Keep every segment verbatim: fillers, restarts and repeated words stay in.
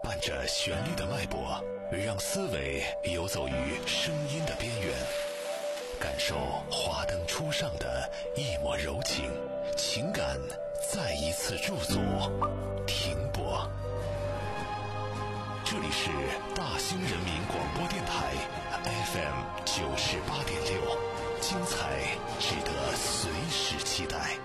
伴着旋律的脉搏，让思维游走于声音的边缘，感受华灯初上的一抹柔情，情感再一次驻足停泊。这里是大兴人民广播电台 F M 九十八点六，精彩值得随时期待。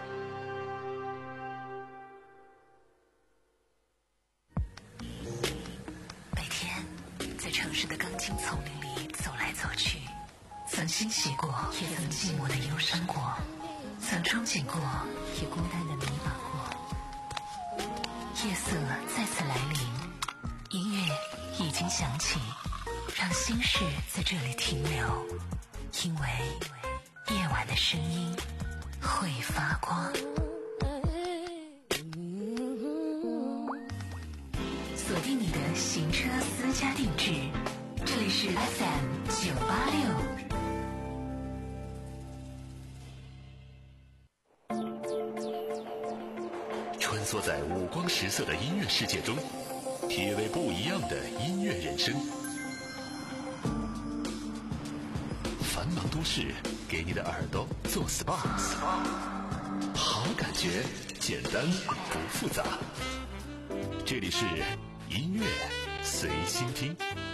城市的钢筋丛林里走来走去，曾欣喜过，也曾寂寞的忧伤过，曾憧憬过，也孤单的迷茫过。夜色再次来临，音乐已经响起，让心事在这里停留，因为夜晚的声音会发光。锁定你的行车私家定制，这里是 F M 九八六。 穿梭在五光十色的音乐世界中，体味不一样的音乐人生。繁忙都市给你的耳朵做 S P A， 好感觉简单不复杂。这里是音乐随心听。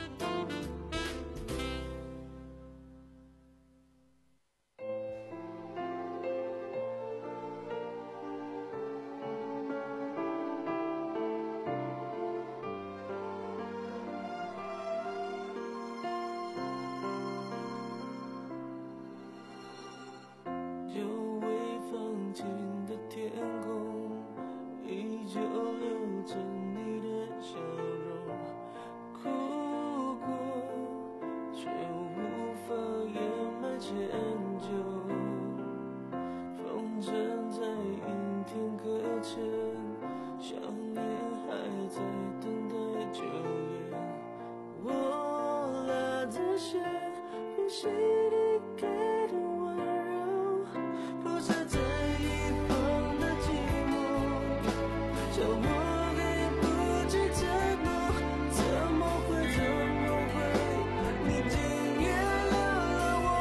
久未放晴的天空，依旧留着你的笑容，哭过却无法掩埋歉疚，风筝在阴天搁浅，想念还在等待救援，我拉着线，呼吸离开的温柔，铺设在一旁的寂寞，叫我给不起承诺，怎么会怎么会你竟原谅了我，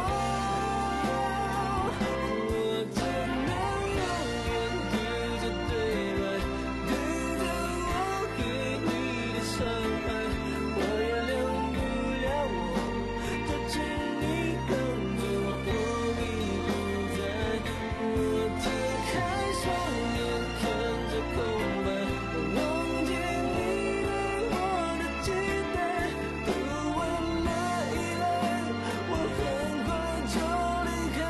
我只能永远对着对白，对着我给你的伤害，我原谅不了我，就请你刚走我已不在，我睁开双眼看着空白，我忘记你对我的期待，不问哪一来，我很快就离开。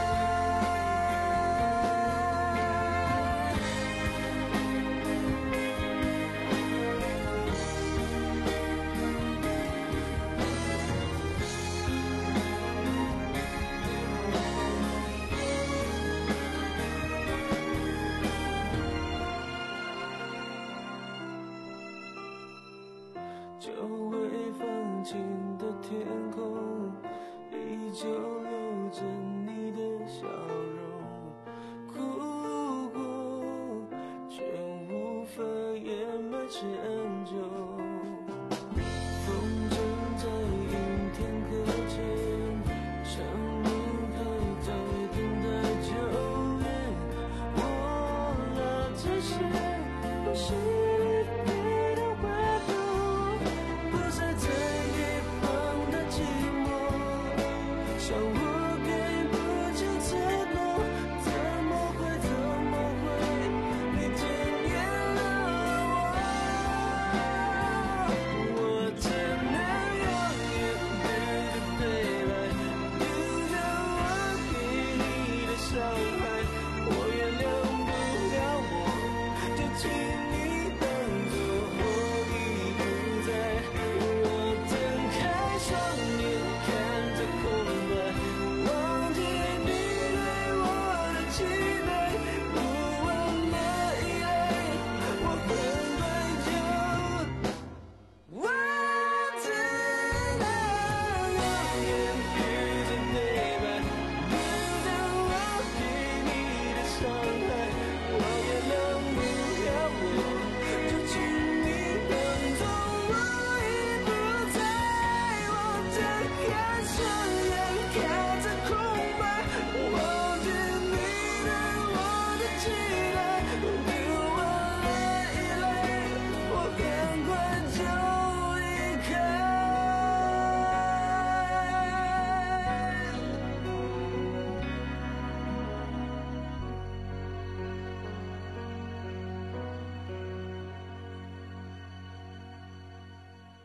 久未放晴的天空，依旧留着你的笑容，哭过却无法掩埋歉疚，风筝在阴天搁浅，想念还在等待救援，我拉着线，呼吸离开的怀抱，铺设在一旁的寂寞，想我给不起承诺，怎么会怎么会你竟原谅了我，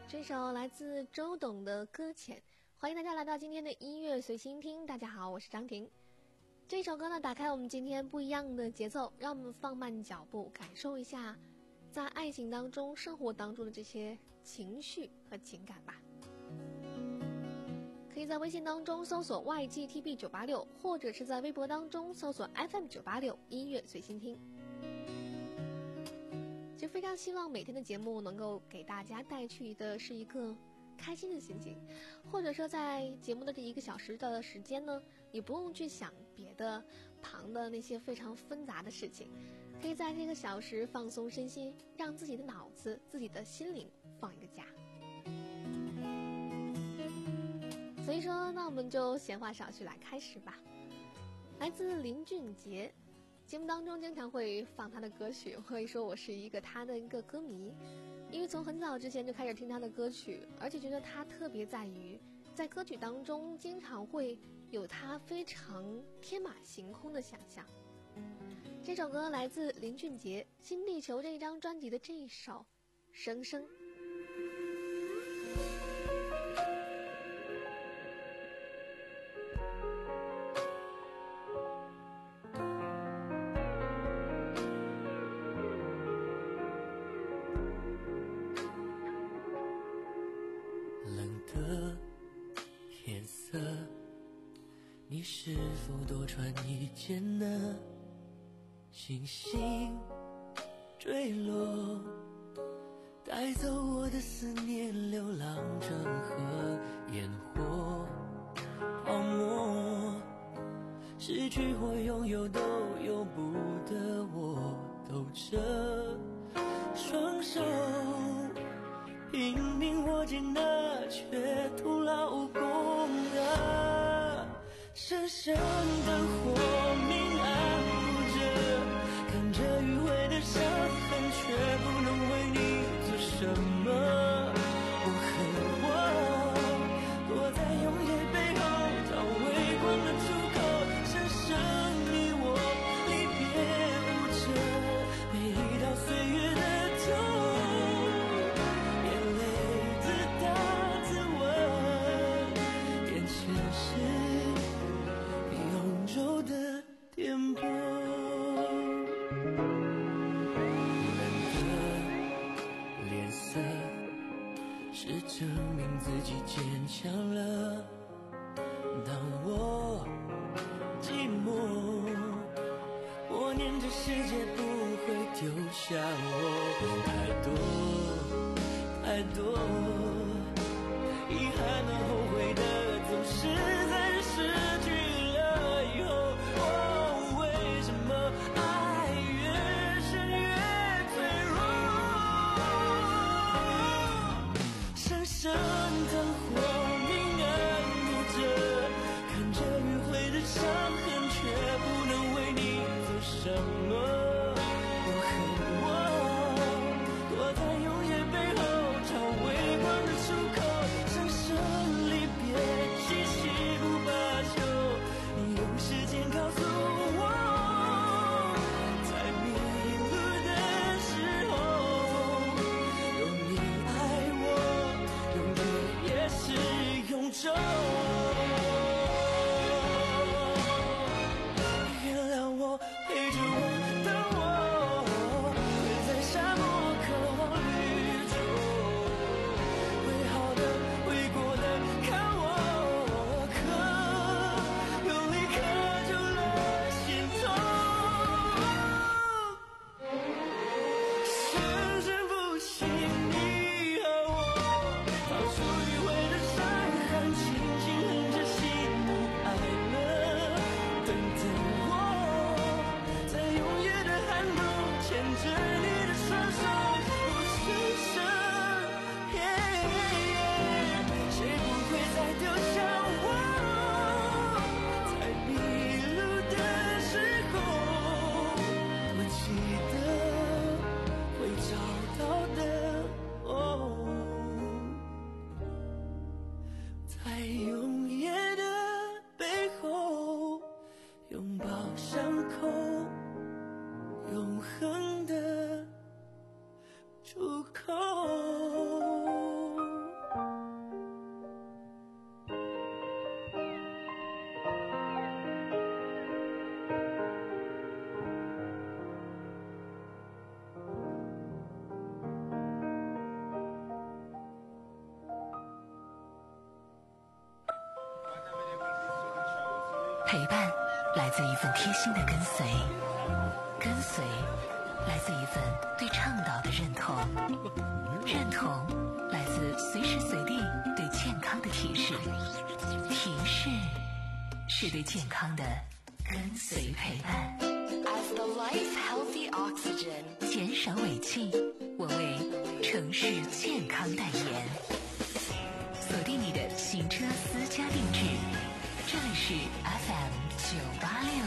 这首来自周董的《搁浅》，欢迎大家来到今天的音乐随心听。大家好，我是张婷。这首歌呢，打开我们今天不一样的节奏，让我们放慢脚步，感受一下在爱情当中、生活当中的这些情绪和情感吧。可以在微信当中搜索 Y G T B 九八六，或者是在微博当中搜索 F M 九八六音乐随心听。就非常希望每天的节目能够给大家带去的是一个开心的心情，或者说在节目的这一个小时的时间呢，你不用去想别的旁的那些非常纷杂的事情，可以在这个小时放松身心，让自己的脑子、自己的心灵放一个假。所以说，那我们就闲话少叙，来开始吧。来自林俊杰。节目当中经常会放他的歌曲，我会说我是一个他的一个歌迷，因为从很早之前就开始听他的歌曲，而且觉得他特别在于在歌曲当中经常会有他非常天马行空的想象。这首歌来自林俊杰《新地球》这一张专辑的这一首《生生》。 你是否多穿一件呢？星星坠落，带走我的思念，流浪成河，烟火泡沫，失去或拥有都由不得我，抖着双手，拼命握紧的却徒劳无功啊！深深的火明暗不着，看着迂回的伤痕，却不能为你做什么。我恨我躲在永夜背后，找微光的出口，深深你我离别无着，每一道岁月的痛，眼泪自答自问，眼前是永久的颠簸，冷的脸色是证明自己坚强了。当我寂寞，我念这世界不会丢下我，太多太多遗憾和后悔的，总是在失去了以后。哦，为什么爱越深越脆弱？深深的火明暗不着，看着迂回的伤痕，却不能为你做什么。我恨我躲在永夜背后，找微光的出口，深深离别气息陪伴来自一份贴心的跟随，跟随来自一份对倡导的认同，认同来自随时随地对健康的提示，提示是对健康的跟随陪伴。 As the life healthy oxygen， 减少尾气，我为城市健康代言。锁定你的行车私家定制，这里是 F M 九八六。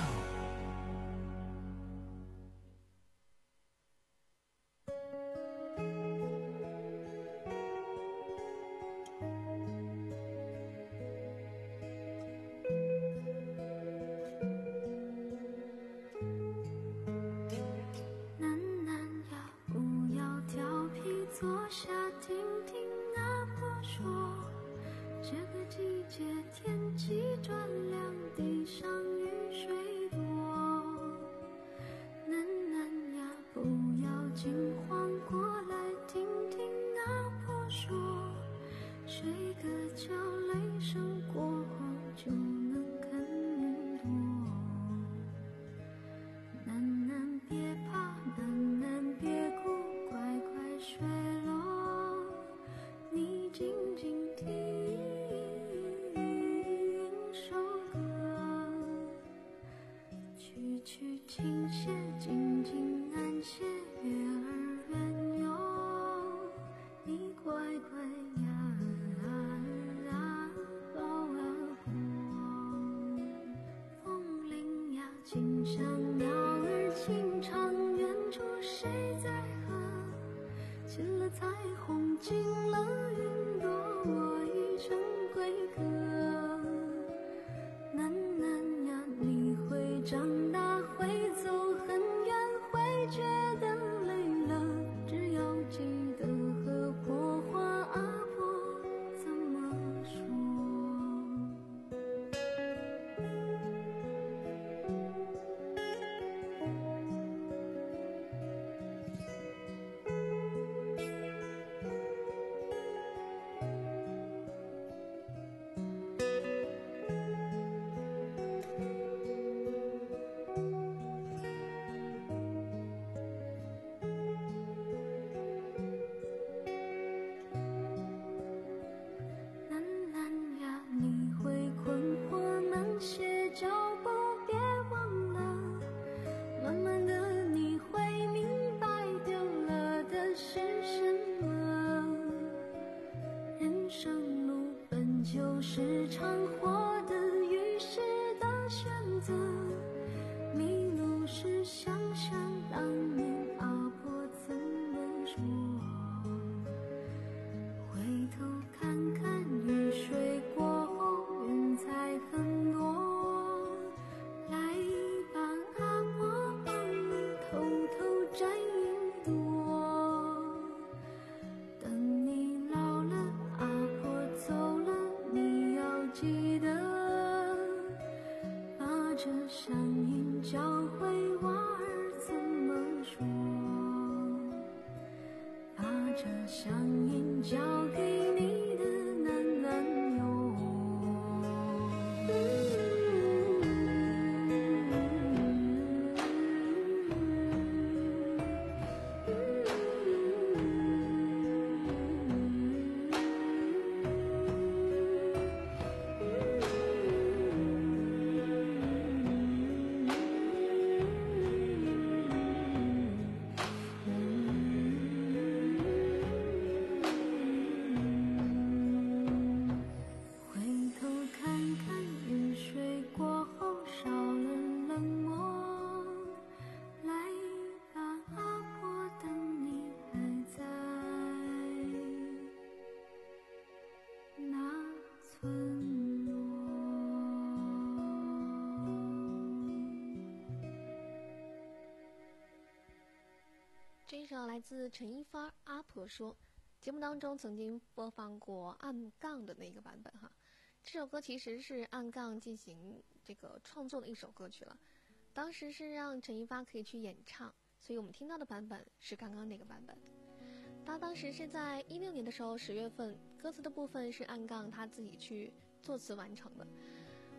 这一首来自陈一发阿婆说，节目当中曾经播放过暗杠的那个版本哈。这首歌其实是暗杠进行这个创作的一首歌曲了，当时是让陈一发可以去演唱，所以我们听到的版本是刚刚那个版本。他当时是在一六年的时候十月份，歌词的部分是暗杠他自己去作词完成的。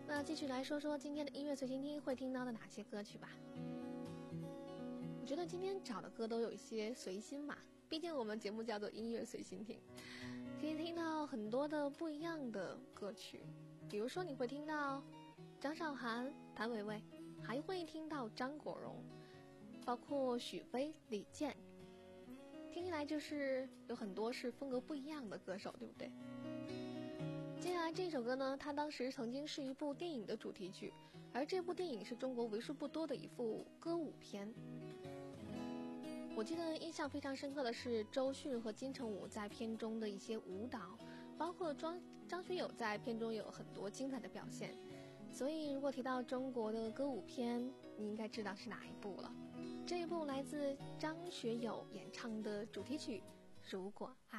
那继续来说说今天的音乐随心听会听到的哪些歌曲吧。我觉得今天找的歌都有一些随心嘛，毕竟我们节目叫做音乐随心听，可以听到很多的不一样的歌曲。比如说你会听到张韶涵、谭维维，还会听到张国荣，包括许飞、李健，听起来就是有很多是风格不一样的歌手，对不对？接下来这首歌呢，它当时曾经是一部电影的主题曲，而这部电影是中国为数不多的一部歌舞片。我记得印象非常深刻的是周迅和金城武在片中的一些舞蹈，包括张张学友在片中有很多精彩的表现。所以如果提到中国的歌舞片，你应该知道是哪一部了。这一部来自张学友演唱的主题曲《如果爱》。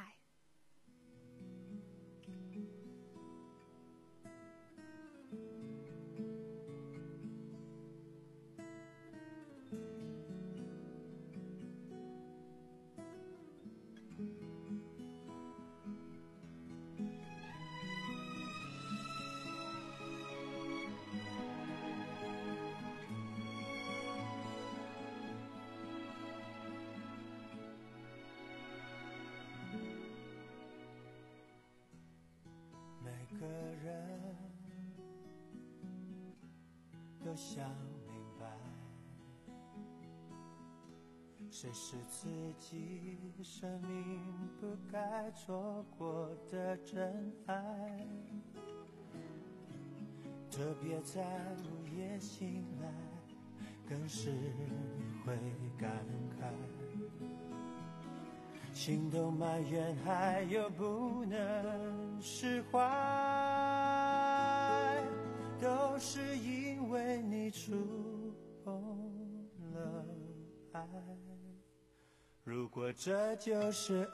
每个人都想明白，谁是自己生命不该错过的真爱，特别在午夜醒来，更是会感慨，心动埋怨还有不能释怀，都是因为你触碰了爱。如果这就是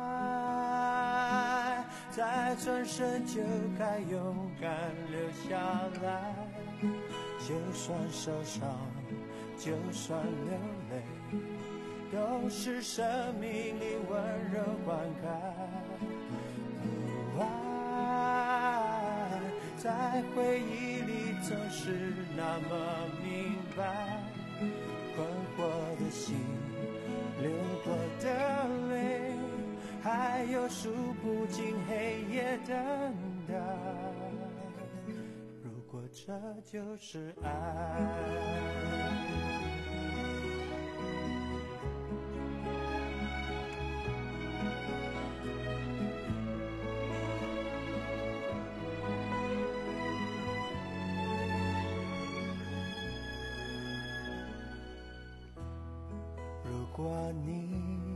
爱，再转身就该勇敢留下来，就算受伤，就算流泪，都是生命里温柔灌溉。哦，爱在回忆里总是那么明白，困惑的心，流过的泪，还有数不尽黑夜等待。如果这就是爱，如果你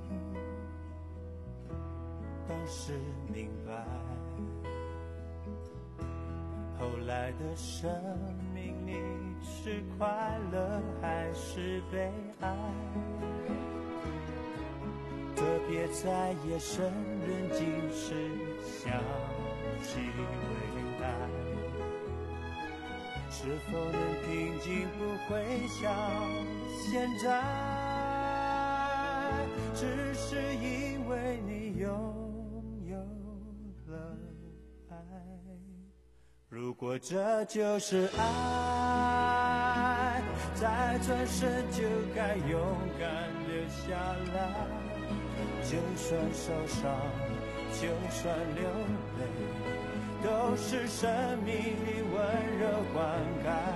当时明白，后来的生命里是快乐还是悲哀，特别在夜深人静时想起未来，是否能平静不会像现在，只是因为你拥有了爱。如果这就是爱，再转身就该勇敢留下来，就算受伤，就算流泪，都是生命里温柔灌溉。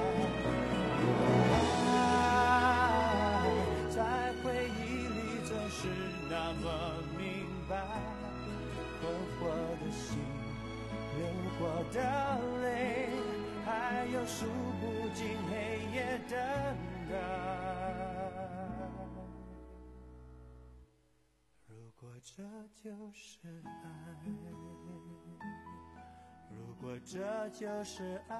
爱在回忆里总是那么明白，困惑的心，流过的泪，还有数不尽黑夜等待。如果这就是爱，如果这就是爱。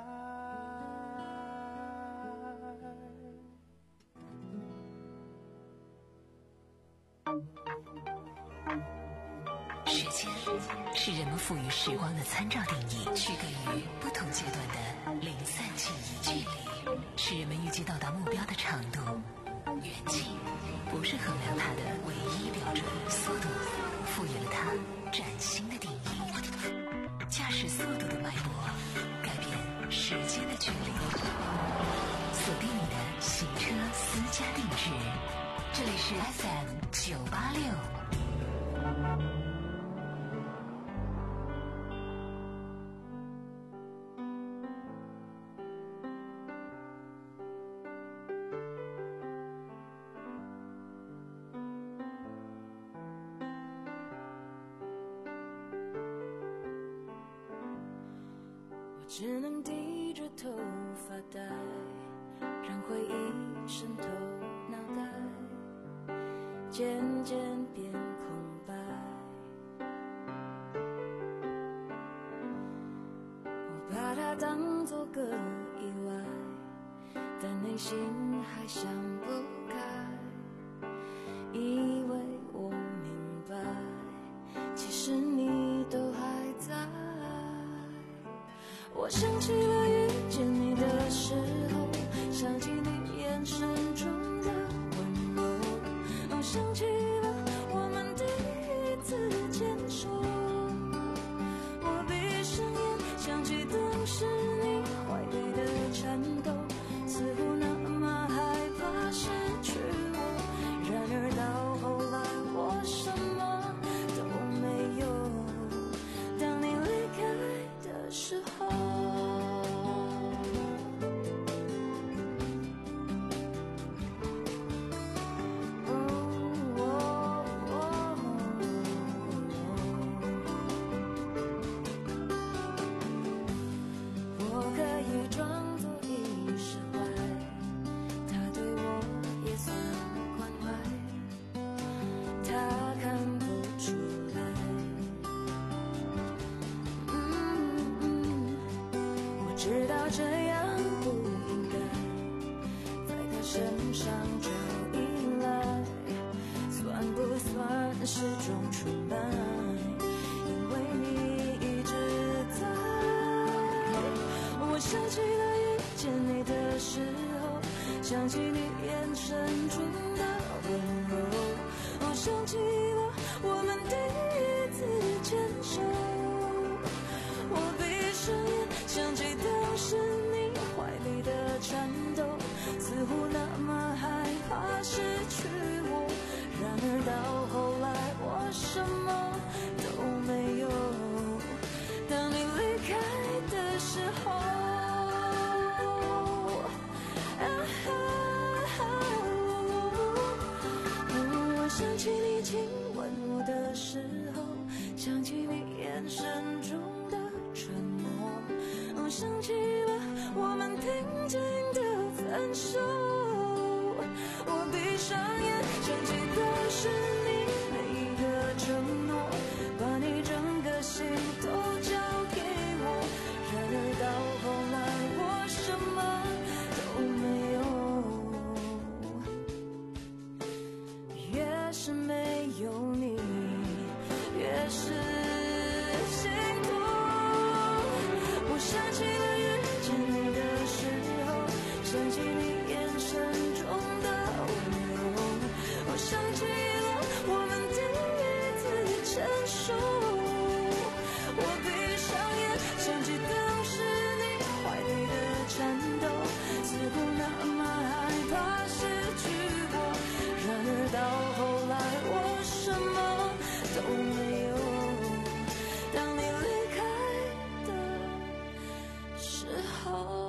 时间是人们赋予时光的参照定义，区隔于不同阶段的零散记忆。距离是人们预计到达目标的长度，远近不是衡量它的唯一标准，速度赋予了它崭新的定义。驾驶速度的脉搏，改变时间的距是 F M 九八六。 只能低着头发呆，让回忆渗透脑袋，渐渐变空白。我把它当作个意外，但内心还想不开，以为我明白，其实你都还在。我想起了遇见你的时候，想起你眼神中的温柔，哦，想起了我们第一次牵手。我闭上眼，想起当时你怀里的颤抖，似乎那么害怕失去我。然而到后来，我什么都没有。当你离开的时候，知道这样不应该在他身上找依赖，算不算是种出卖？因为你一直在。我想起了遇见你的时候，想起你眼神中的温柔，哦，想起了我们第一次牵手。我闭上眼，想起当时你怀里的颤抖，似乎那么害怕失去我。然而到后来，我什么都没有。当你离开的时候，啊啊啊哦，我想起你亲吻我的时候，想起你眼神中的沉默，哦，想起了我们平静的分手。我闭上眼，想起当时你每一个承诺，把你整个心都交给我。然而到后来，我什么都没有。越是没有你，越是心痛。我想起了遇见你的时候，想起你眼神中的温柔，我想起了我们第一次牵手。我闭上眼，想起当时你怀里的颤抖，似乎那么害怕失去我。然而到后来，我什么都没有。当你离开的时候，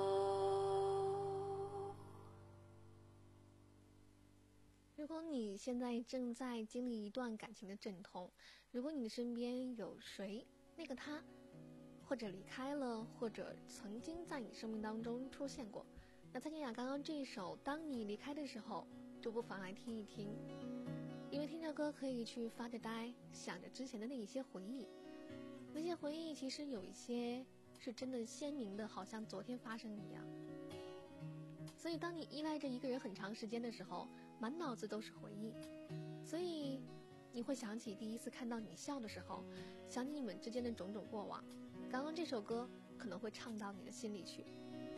如果你现在正在经历一段感情的阵痛，如果你身边有谁，那个他，或者离开了，或者曾经在你生命当中出现过，那蔡健雅刚刚这一首《当你离开的时候》，就不妨来听一听，因为听着歌可以去发着呆，想着之前的那一些回忆，那些回忆其实有一些是真的鲜明的，好像昨天发生一样。所以当你依赖着一个人很长时间的时候，满脑子都是回忆，所以你会想起第一次看到你笑的时候，想起你们之间的种种过往。刚刚这首歌可能会唱到你的心里去。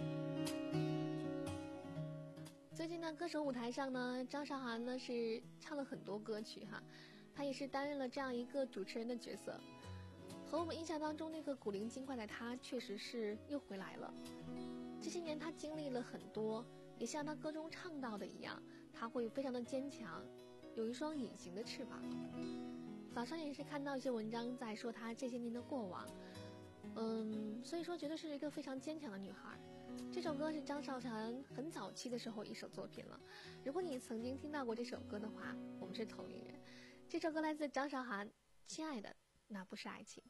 最近呢，歌手舞台上呢，张韶涵呢是唱了很多歌曲哈，她也是担任了这样一个主持人的角色。和我们印象当中那个古灵精怪的她，确实是又回来了。这些年她经历了很多，也像她歌中唱到的一样， 他会非常的坚强，有一双隐形的翅膀。早上也是看到一些文章在说她这些年的过往，嗯，所以说觉得是一个非常坚强的女孩。这首歌是张韶涵很早期的时候一首作品了，如果你曾经听到过这首歌的话，我们是同龄人。这首歌来自张韶涵，亲爱的，那不是爱情。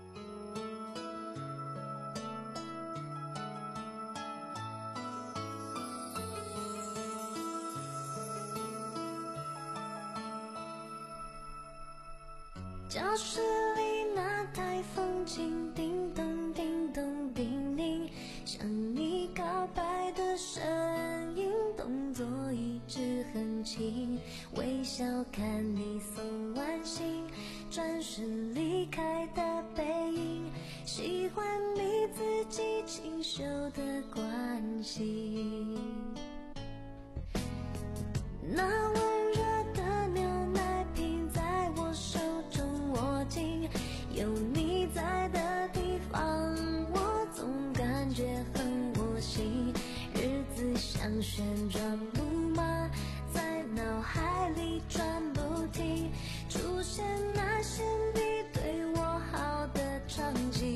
教室里那台风琴，叮咚叮咚叮咛，向你告白的声音，动作一直很轻，微笑看你送完信，转身离开的背影，喜欢你自己清秀的关心。那温热的牛奶瓶在我手中握紧，有你在的地方，我总感觉很窝心。日子像旋转木马，在脑海里转不停，出现那些你对我好的场景。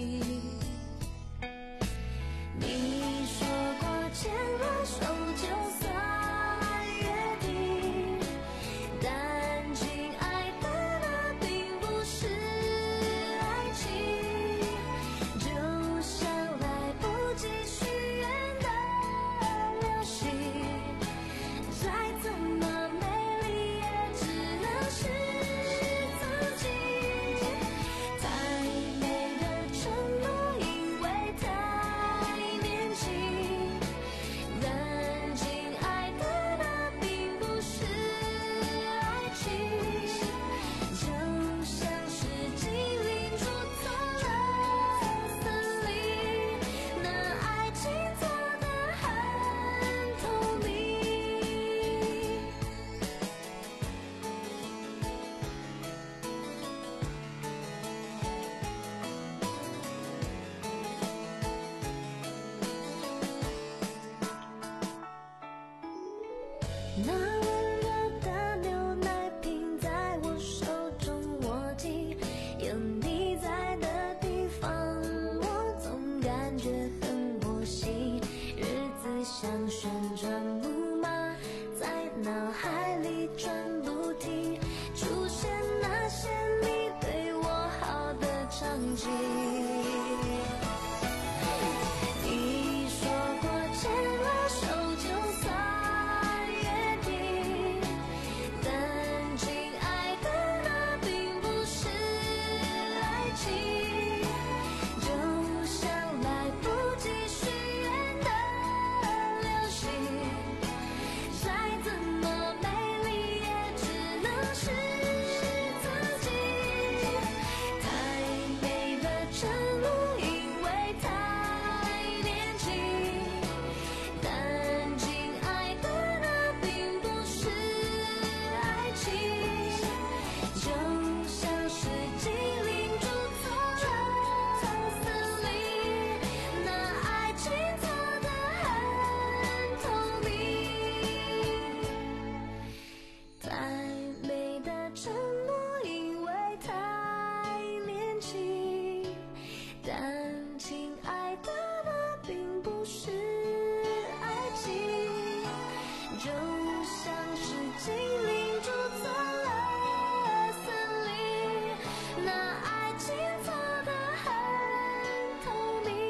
你说过牵了手就算约定，但亲爱的那并不是爱情，就像来不及许愿的流星，再怎么美丽也只能是自己。太美的承诺因为太年轻，但亲爱的那并不是爱情，就像是精灵住错了森林，那爱情做得很透明。那温热的牛奶瓶在我手中握紧，有你在的地方，我总感觉很窝心。日子像旋转木马，在脑海里转不停，出现那些你对我好的场景。你说过牵了手就算约定，但亲爱的那并不是爱情，就像来不及许愿的流星，再怎么美丽也只能是自己。太美的承诺因为太年轻，但亲爱的那并不是爱情，就像是精灵住错了森林，那爱情做得很透明。太美的承诺因为太年轻，但亲爱的那并不是爱情，就像是精灵住错了森林，那爱情做得很透明。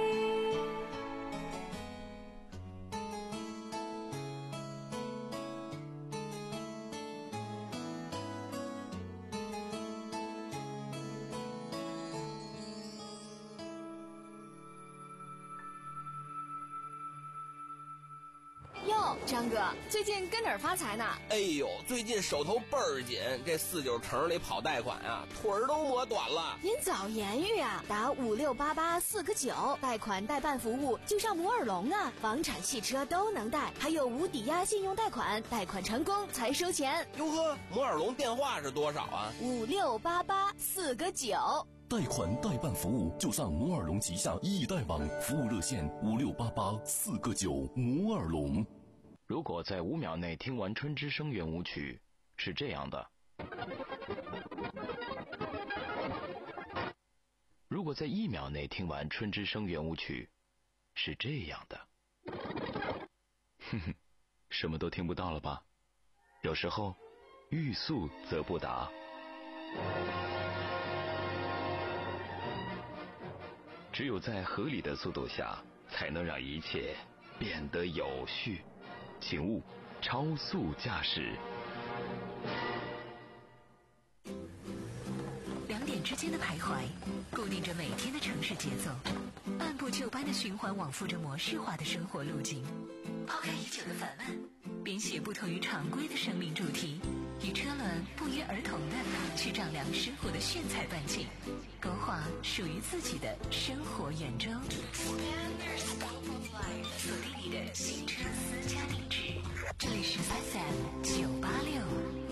哟，张哥，最近跟哪儿发财呢？ 哎呦，最近手头倍儿紧，这四九城里跑贷款啊，腿儿都磨短了。 您早言语啊，打五六八八四个九，贷款代办服务就上摩尔龙啊，房产、汽车都能贷，还有无抵押信用贷款，贷款成功才收钱。 哟呵，摩尔龙电话是多少啊？ 五六八八四个九。 贷款代办服务就上摩尔龙旗下易贷网，服务热线五六八八四个九摩尔龙。 如果在五秒内听完春之声圆舞曲，是这样的。如果在一秒内听完春之声圆舞曲，是这样的。哼哼，什么都听不到了吧？有时候欲速则不达。只有在合理的速度下，才能让一切变得有序。请勿超速驾驶。 两点之间的徘徊，固定着每天的城市节奏，按部就班的循环往复着模式化的生活路径。抛开已久的烦闷，编写不同于常规的生命主题，与车轮不约而同的去丈量生活的炫彩半径，勾画属于自己的生活圆周。锁定你的新车私家定制，这里是 F M 九八六。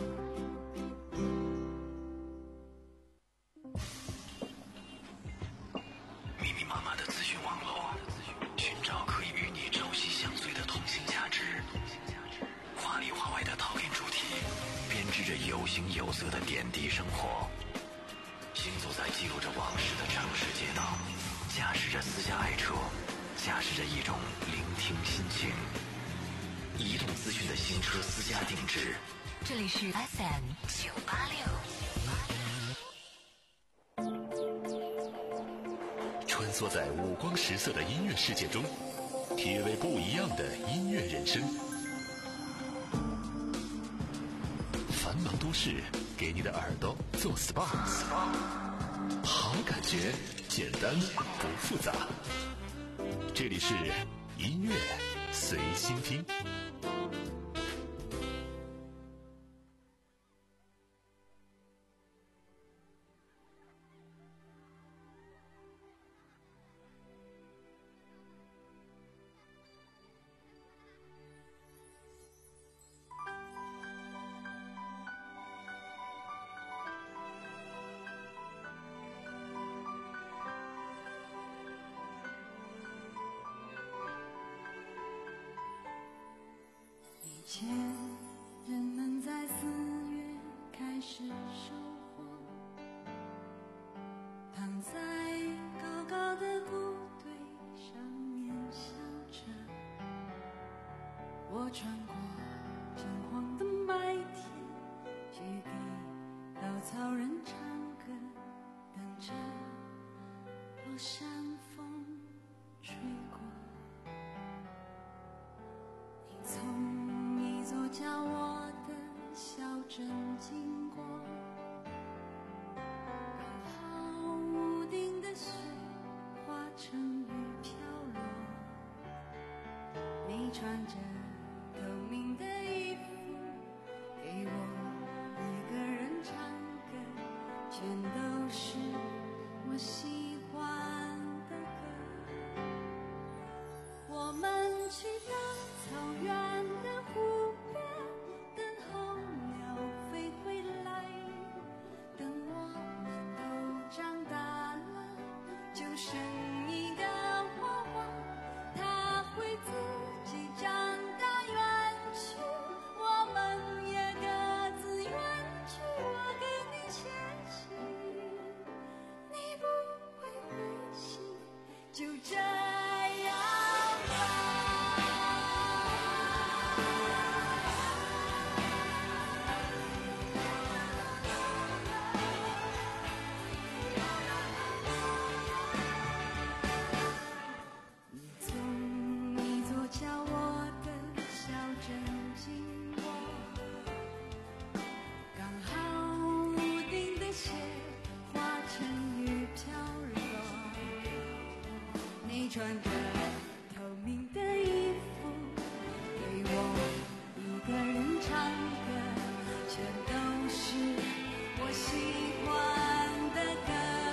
密密麻麻的资讯网络，寻找可以与你朝夕相随的同性价值。华里华外的讨厌主题，编织着有形有色的点滴生活。行走在记录着往事的城市街道，驾驶着私家爱车，驾驶着一种聆听心情。移动资讯的新车私家定制， 这里是 F M 九八六。 穿梭在五光十色的音乐世界中，体味不一样的音乐人生。繁忙都市，给你的耳朵做 S P A， 好感觉，简单不复杂。这里是音乐随心听。 以前人们在四月开始收获，躺在高高的谷堆上面笑着。我穿过金黄的麦田，去给稻草人唱歌，等着落山风吹过。你从一座叫我的小镇经过，刚好屋顶的雪化成雨飘落。你穿着透明的衣服，给我一个人唱歌，全都是我喜欢的歌。我们去到草原的湖边，等候鸟飞回来。等我们都长大了，就生一个娃娃，他会自己长大远去，我们也各自远去。我给你写信，你不会回信，就这样吧。你从一座叫我的小镇经过，刚好屋顶的雪化成雨飘落。你穿着透明的衣服，给我一个人唱歌，全都是我喜欢的歌。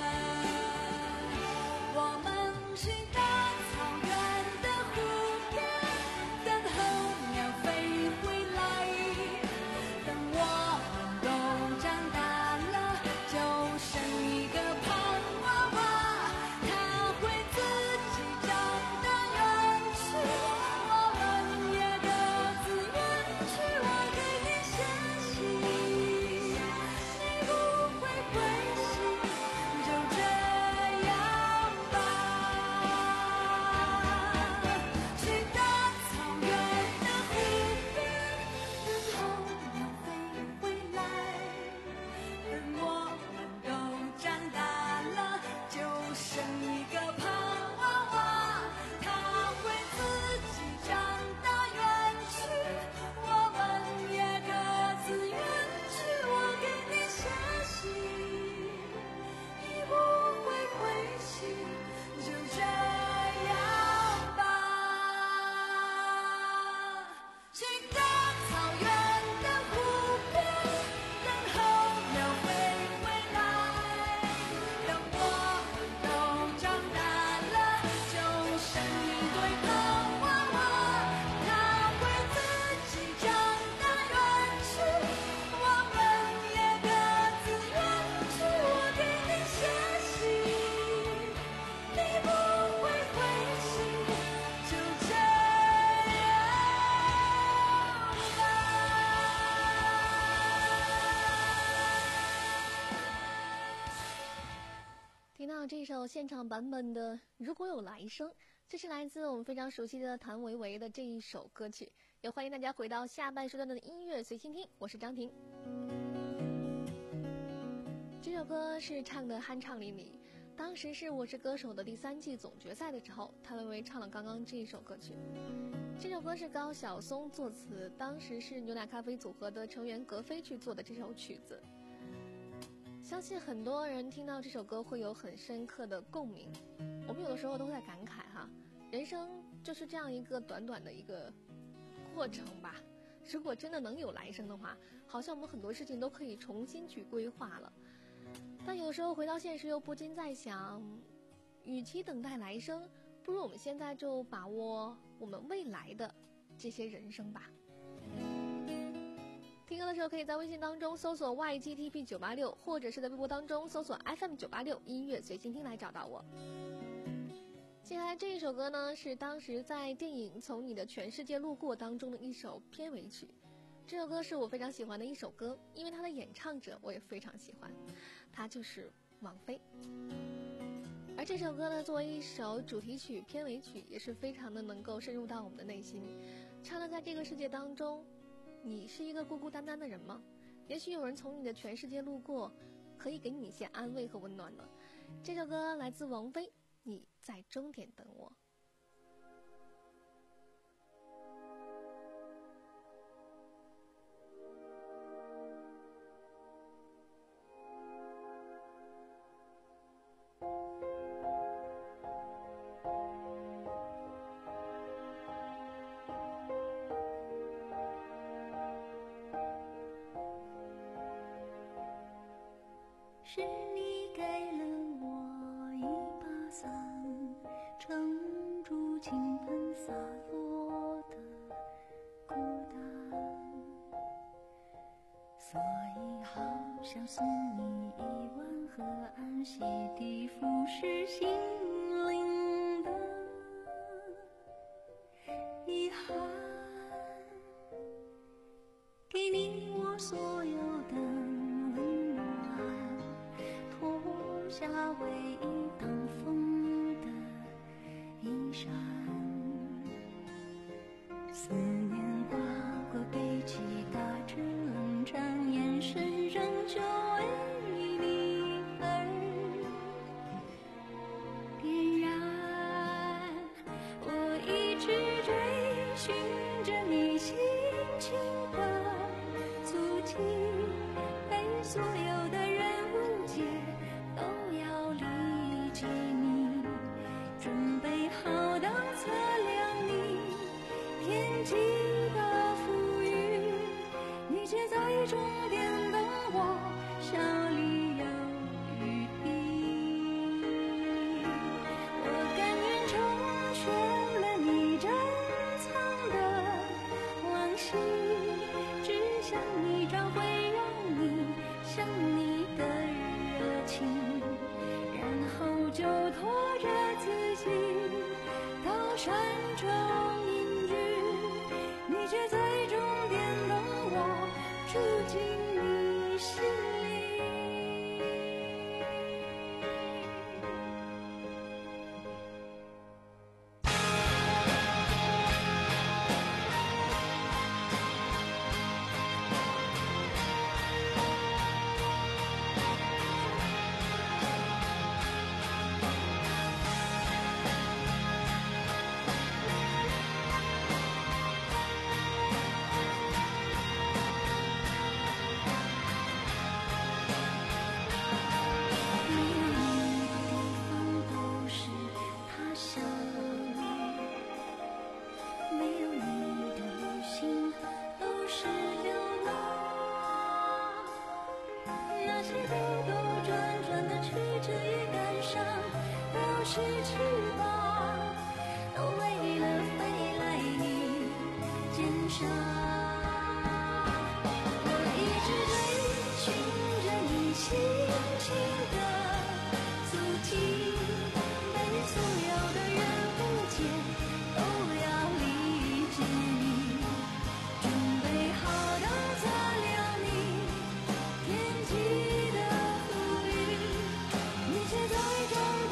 我们去到草原的湖边，等候鸟飞回来。等我们都长大了，就生一个胖娃娃，他会自己长到这首现场版本的《如果有来生》，这是来自我们非常熟悉的谭维维的这一首歌曲。也欢迎大家回到下半时段的音乐随心听，我是张婷。这首歌是唱的酣畅淋漓，当时是《我是歌手》的第三季总决赛的时候，谭维维唱了刚刚这一首歌曲。这首歌是高晓松作词，当时是牛奶咖啡组合的成员格飞去做的这首曲子。相信很多人听到这首歌会有很深刻的共鸣。我们有的时候都在感慨哈，人生就是这样一个短短的一个过程吧。如果真的能有来生的话，好像我们很多事情都可以重新去规划了。但有时候回到现实，又不禁在想，与其等待来生，不如我们现在就把握我们未来的这些人生吧。听歌的时候可以在微信当中搜索 Y G T P 九八六， 或者是在微博当中搜索 F M 九八六 音乐随心听来找到我。接下来这一首歌呢，是当时在电影《从你的全世界路过》当中的一首片尾曲。这首歌是我非常喜欢的一首歌，因为它的演唱者我也非常喜欢，它就是王菲。而这首歌呢，作为一首主题曲、片尾曲，也是非常的能够深入到我们的内心。唱了在这个世界当中，你是一个孤孤单单的人吗？也许有人从你的全世界路过，可以给你一些安慰和温暖呢。这首歌来自王菲，你在终点等我。 是你给了我一把伞，撑住倾盆洒落的孤单，所以好想送你一碗河岸，洗涤腐蚀心灵的遗憾，给你我所有的温暖，脱下唯一挡风的衣衫，思念划过背脊，打着冷战，眼神仍旧为你而点燃。我一直追寻着你轻轻的足迹，被所有的人误解，都要理解你，准备好当测量你天际的浮云，你却在终点等我，笑里有余地。我甘愿成全了你珍藏的往昔，只想你找回让你想你的热情，然后就拖着自己到山中隐居，你却在终点等我，住进你心里。是翅膀，都为了飞来你肩上。我一直追寻着你轻轻的足迹，被所有的人误解，都要理解你，准备好当测量你天际的浮云，你却在中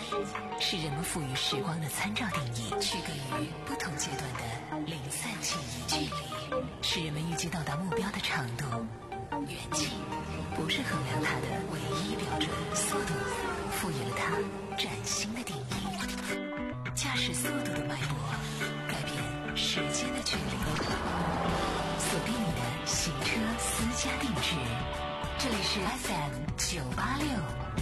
是人们赋予时光的参照定义，区隔于不同阶段的零散记忆距离，是人们预计到达目标的长度。远近不是衡量它的唯一标准，速度赋予了它崭新的定义。驾驶速度的脉搏改变时间的距离，锁定你的行车私家定制。这里是 F M 九八六。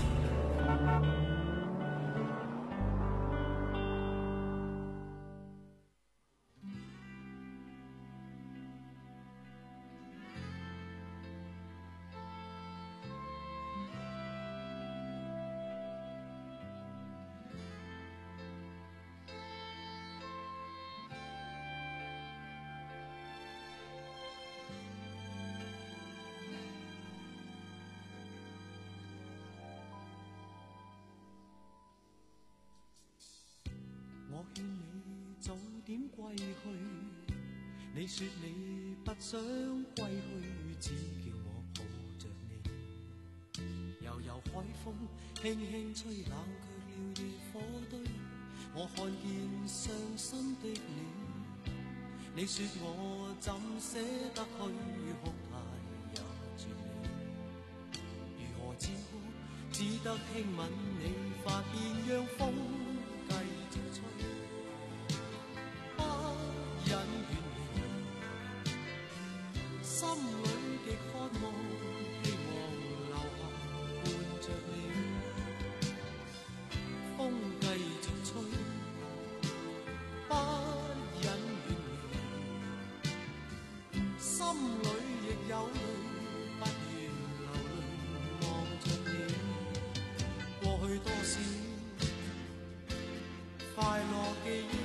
我劝你早點歸去，你說你不想歸去，只叫我抱着你。悠悠海風輕輕吹，冷卻了野火堆。我看見傷心的你，你說我怎捨得去，哭態也絕美。如何止哭，只得輕吻你髮邊，讓風繼續吹。心裏極渴望，希望留下伴着你。風繼續吹，不忍遠離。心裏亦有淚，不願流淚望着你。過去多少快樂記憶，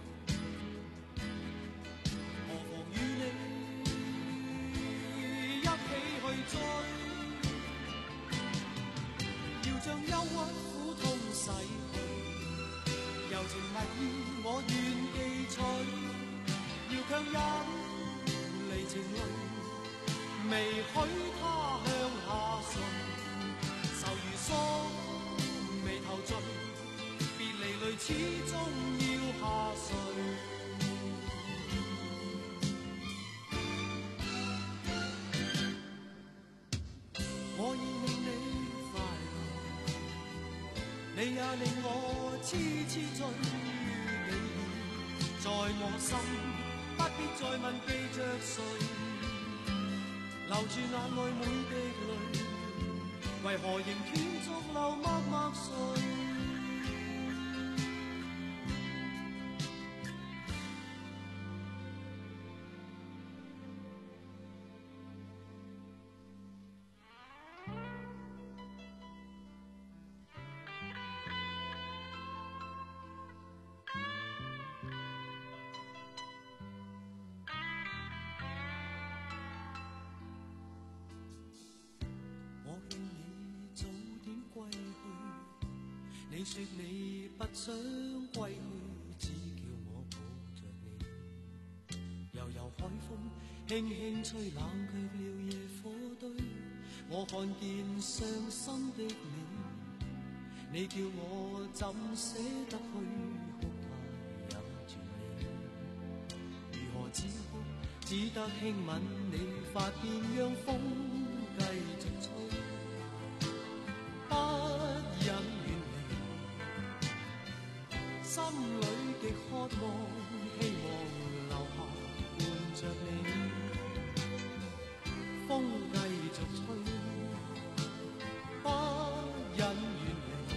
要將憂鬱苦痛洗去，柔情蜜意我願記取，要強忍離情淚，未許他向下垂，愁如鎖眉頭聚，別離淚始終要下垂。我已令你快樂，你也令我痴痴醉。你已在我心，不必再問記着誰，留住眼內每滴淚，為何仍斷續流默默睡？你說你不想歸去，只叫我抱着你。悠悠海風輕輕吹，冷卻了野火堆。我看見傷心的你，你叫我怎捨得去，哭態也絕美。如何止哭，只得輕吻你髮邊，讓風繼續吹，不忍遠離。心裏極渴望，希望留下伴着你。風繼續吹，不忍遠離。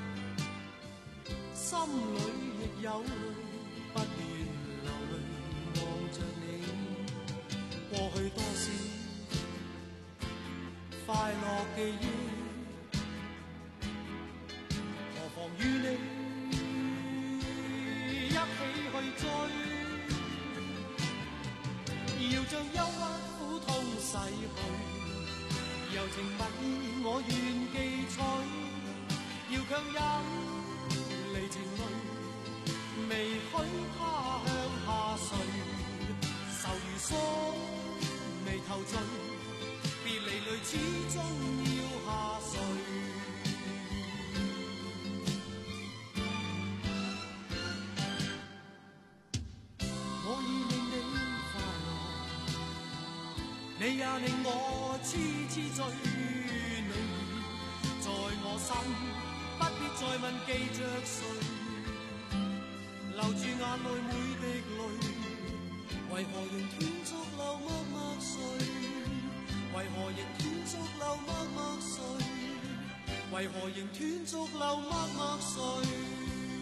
心裏亦有淚，不願流淚望着你。過去多少快樂記憶，何妨與你一起去追，要將憂鬱苦痛洗去，柔情蜜意我願記取，要強忍離情淚，未許他向下垂，愁如鎖眉頭聚，別離淚始終要下垂。 你也令我痴痴醉，女兒在我心，不必再問記着誰，留住眼內每滴淚，為何仍斷續流默默睡？為何仍斷續流默默睡？為何仍斷續流默默睡？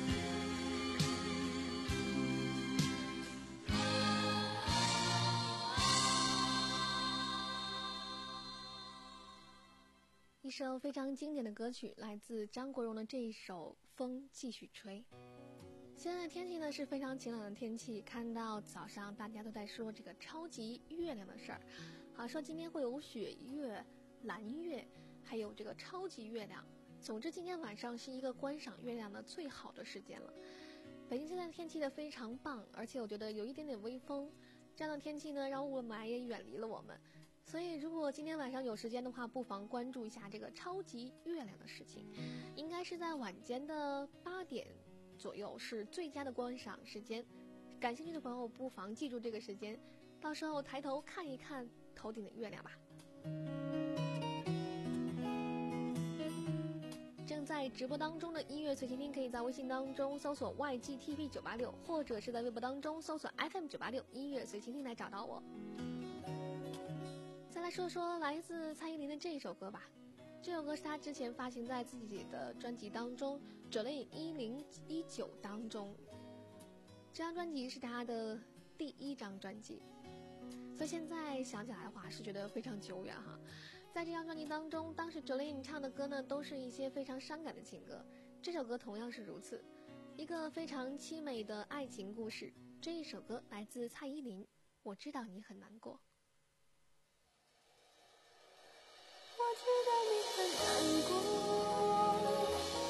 一首非常经典的歌曲，来自张国荣的这一首《风继续吹》。现在的天气呢是非常晴朗的天气，看到早上大家都在说这个超级月亮的事儿，好说今天会有雪月、蓝月，还有这个超级月亮。总之今天晚上是一个观赏月亮的最好的时间了。北京现在天气的非常棒，而且我觉得有一点点微风，这样的天气呢让雾霾也远离了我们。所以如果今天晚上有时间的话，不妨关注一下这个超级月亮的事情，应该是在晚间的八点左右是最佳的观赏时间。感兴趣的朋友不妨记住这个时间，到时候抬头看一看头顶的月亮吧。正在直播当中的音乐随心听，可以在微信当中搜索 Y G T V 九八六，或者是在微博当中搜索 F M 九八六 音乐随心听来找到我。再来说说来自蔡依林的这一首歌吧，这首歌是她之前发行在自己的专辑当中 Jolin 一零一九当中，这张专辑是她的第一张专辑，所以现在想起来的话是觉得非常久远哈。在这张专辑当中，当时 Jolin 唱的歌呢都是一些非常伤感的情歌，这首歌同样是如此，一个非常凄美的爱情故事。这一首歌来自蔡依林，我知道你很难过。 我知道你很难过，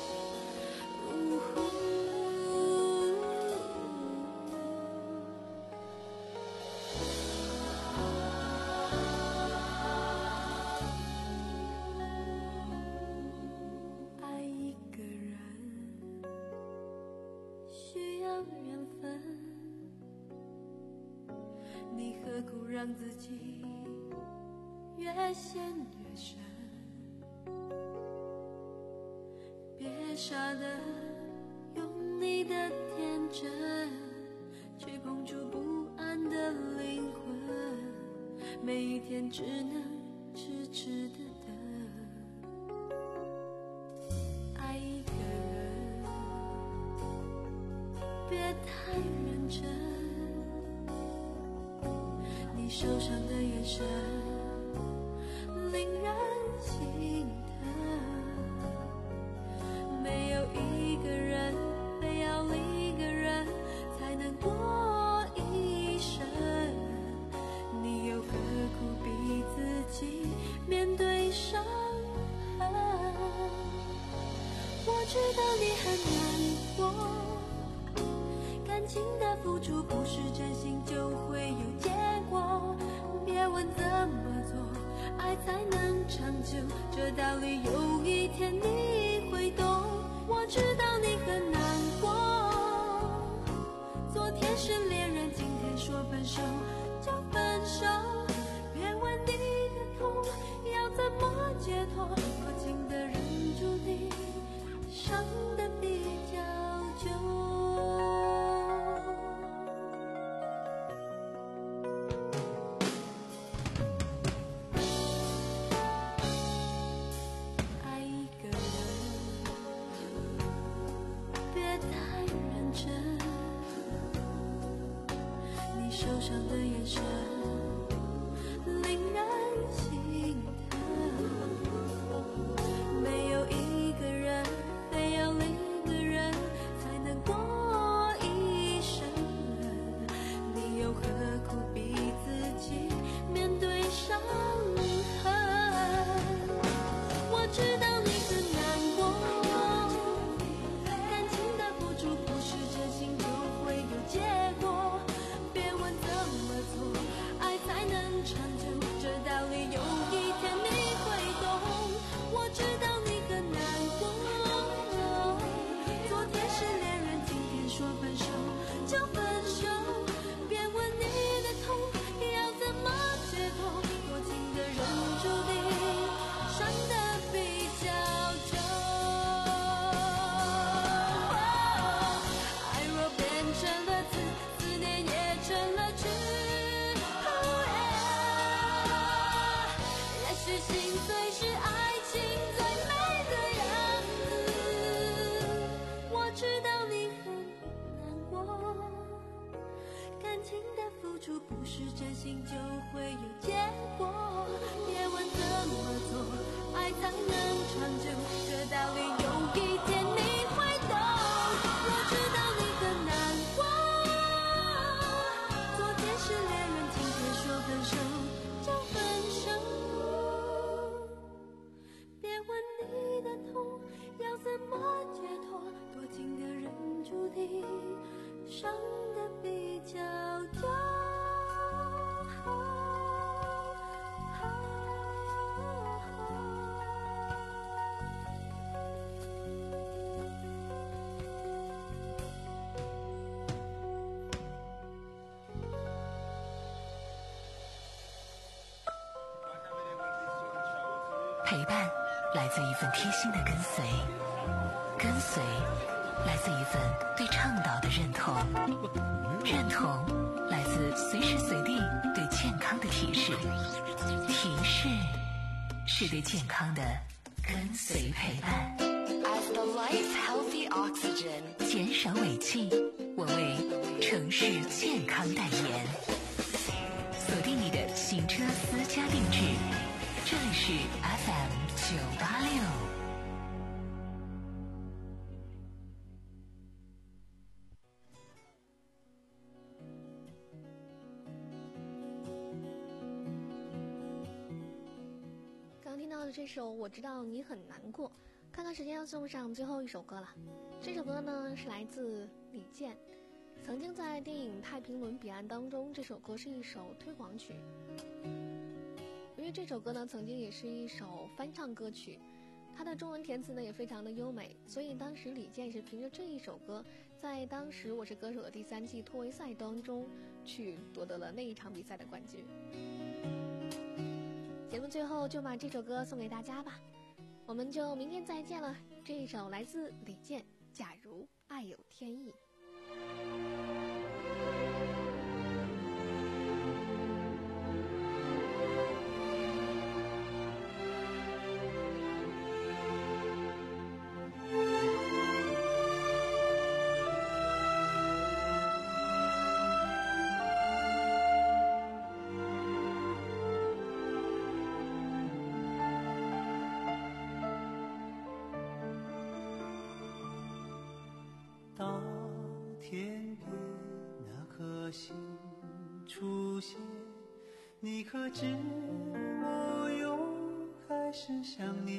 爱一个人需要缘分，你何苦让自己越陷越深？别傻的用你的天真去碰触不安的灵魂，每一天只能痴痴的等。爱一个人别太认真，你受伤的眼神令人心疼，没有一个人非要另一个人才能过一生，你又何苦逼自己面对伤痕？我知道你很难过，感情的付出不是真心就会有结果，别问怎么做爱才能长久，这道理有一天你会懂。我知道你很难过，昨天是恋人，今天说分手就分手，别问你的痛要怎么解脱，多情的人注定伤得比较久。受伤的眼神令人心疼，没有一个人非要另一个人才能过一生，你又何苦逼自己面对伤痕？我知道你很难过，感情的付出不是真心就会有结果，别问怎么做爱才能长久，这道理有一天你会懂。我知道你很难过，昨天是恋人，今天说分手就分手，别问你的痛要怎么解脱，多情处不是真心就会有结果，别问怎么做爱才能长久，这道理有一天你会懂。我知道你很难过，昨天是恋人，今天说分手就分手，别问你的痛要怎么解脱，多情的人注定伤得比较久。 陪伴来自一份贴心的跟随，跟随来自一份对倡导的认同，认同来自随时随地对健康的提示，提示是对健康的跟随陪伴。 As the life healthy oxygen， 减少尾气，我为城市健康代言。锁定你的行车私家定制，这里是 F M 九八六。 刚听到的这首《我知道你很难过》，看看时间要送上最后一首歌了。这首歌呢是来自李健，曾经在电影《太平轮彼岸》当中，这首歌是一首推广曲。因为这首歌呢曾经也是一首翻唱歌曲，它的中文填词呢也非常的优美，所以当时李健是凭着这一首歌，在当时《我是歌手》的第三季突围赛当中去夺得了那一场比赛的冠军。节目最后就把这首歌送给大家吧，我们就明天再见了。这一首来自李健，《假如爱有天意》。 当天边那颗星出现，你可知我又开始想念？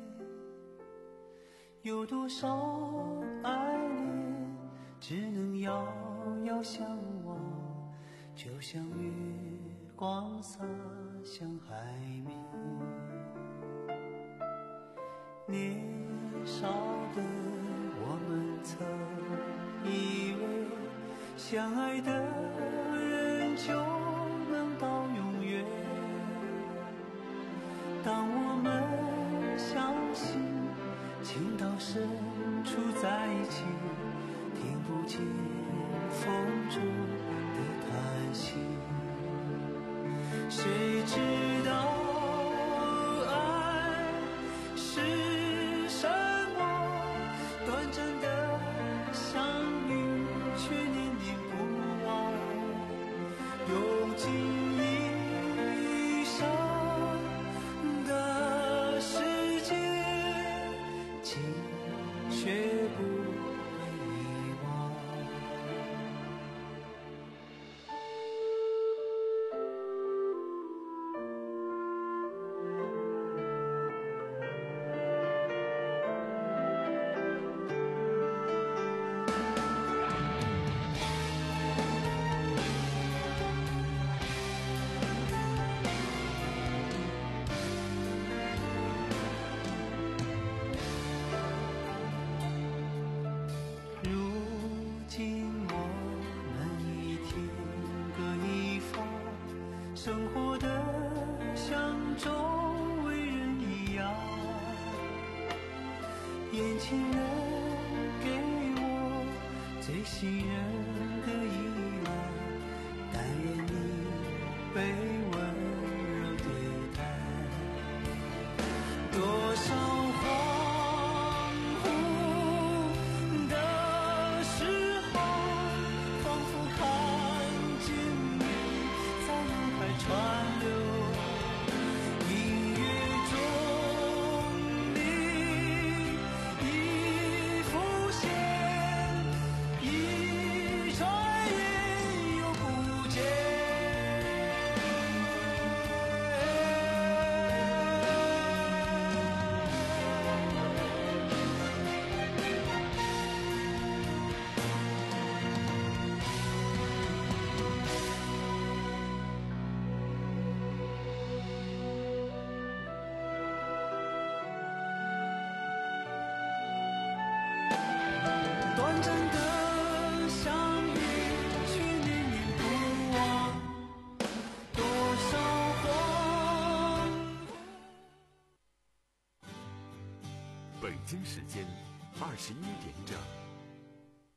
有多少爱恋只能遥遥相望，就像月光洒向海面。年少的我们曾以为相爱的人就能到永远，当我们相信情到深处在一起，听不见风中的叹息，谁知道爱是什么？短暂的相遇却念念不忘，用尽一生的时间，情却不会遗忘。生活的像周围人一样，眼前人给我最信任的依赖，但愿你被温柔对待。多少恍惚的时候，仿佛看见你京时间二十一点整。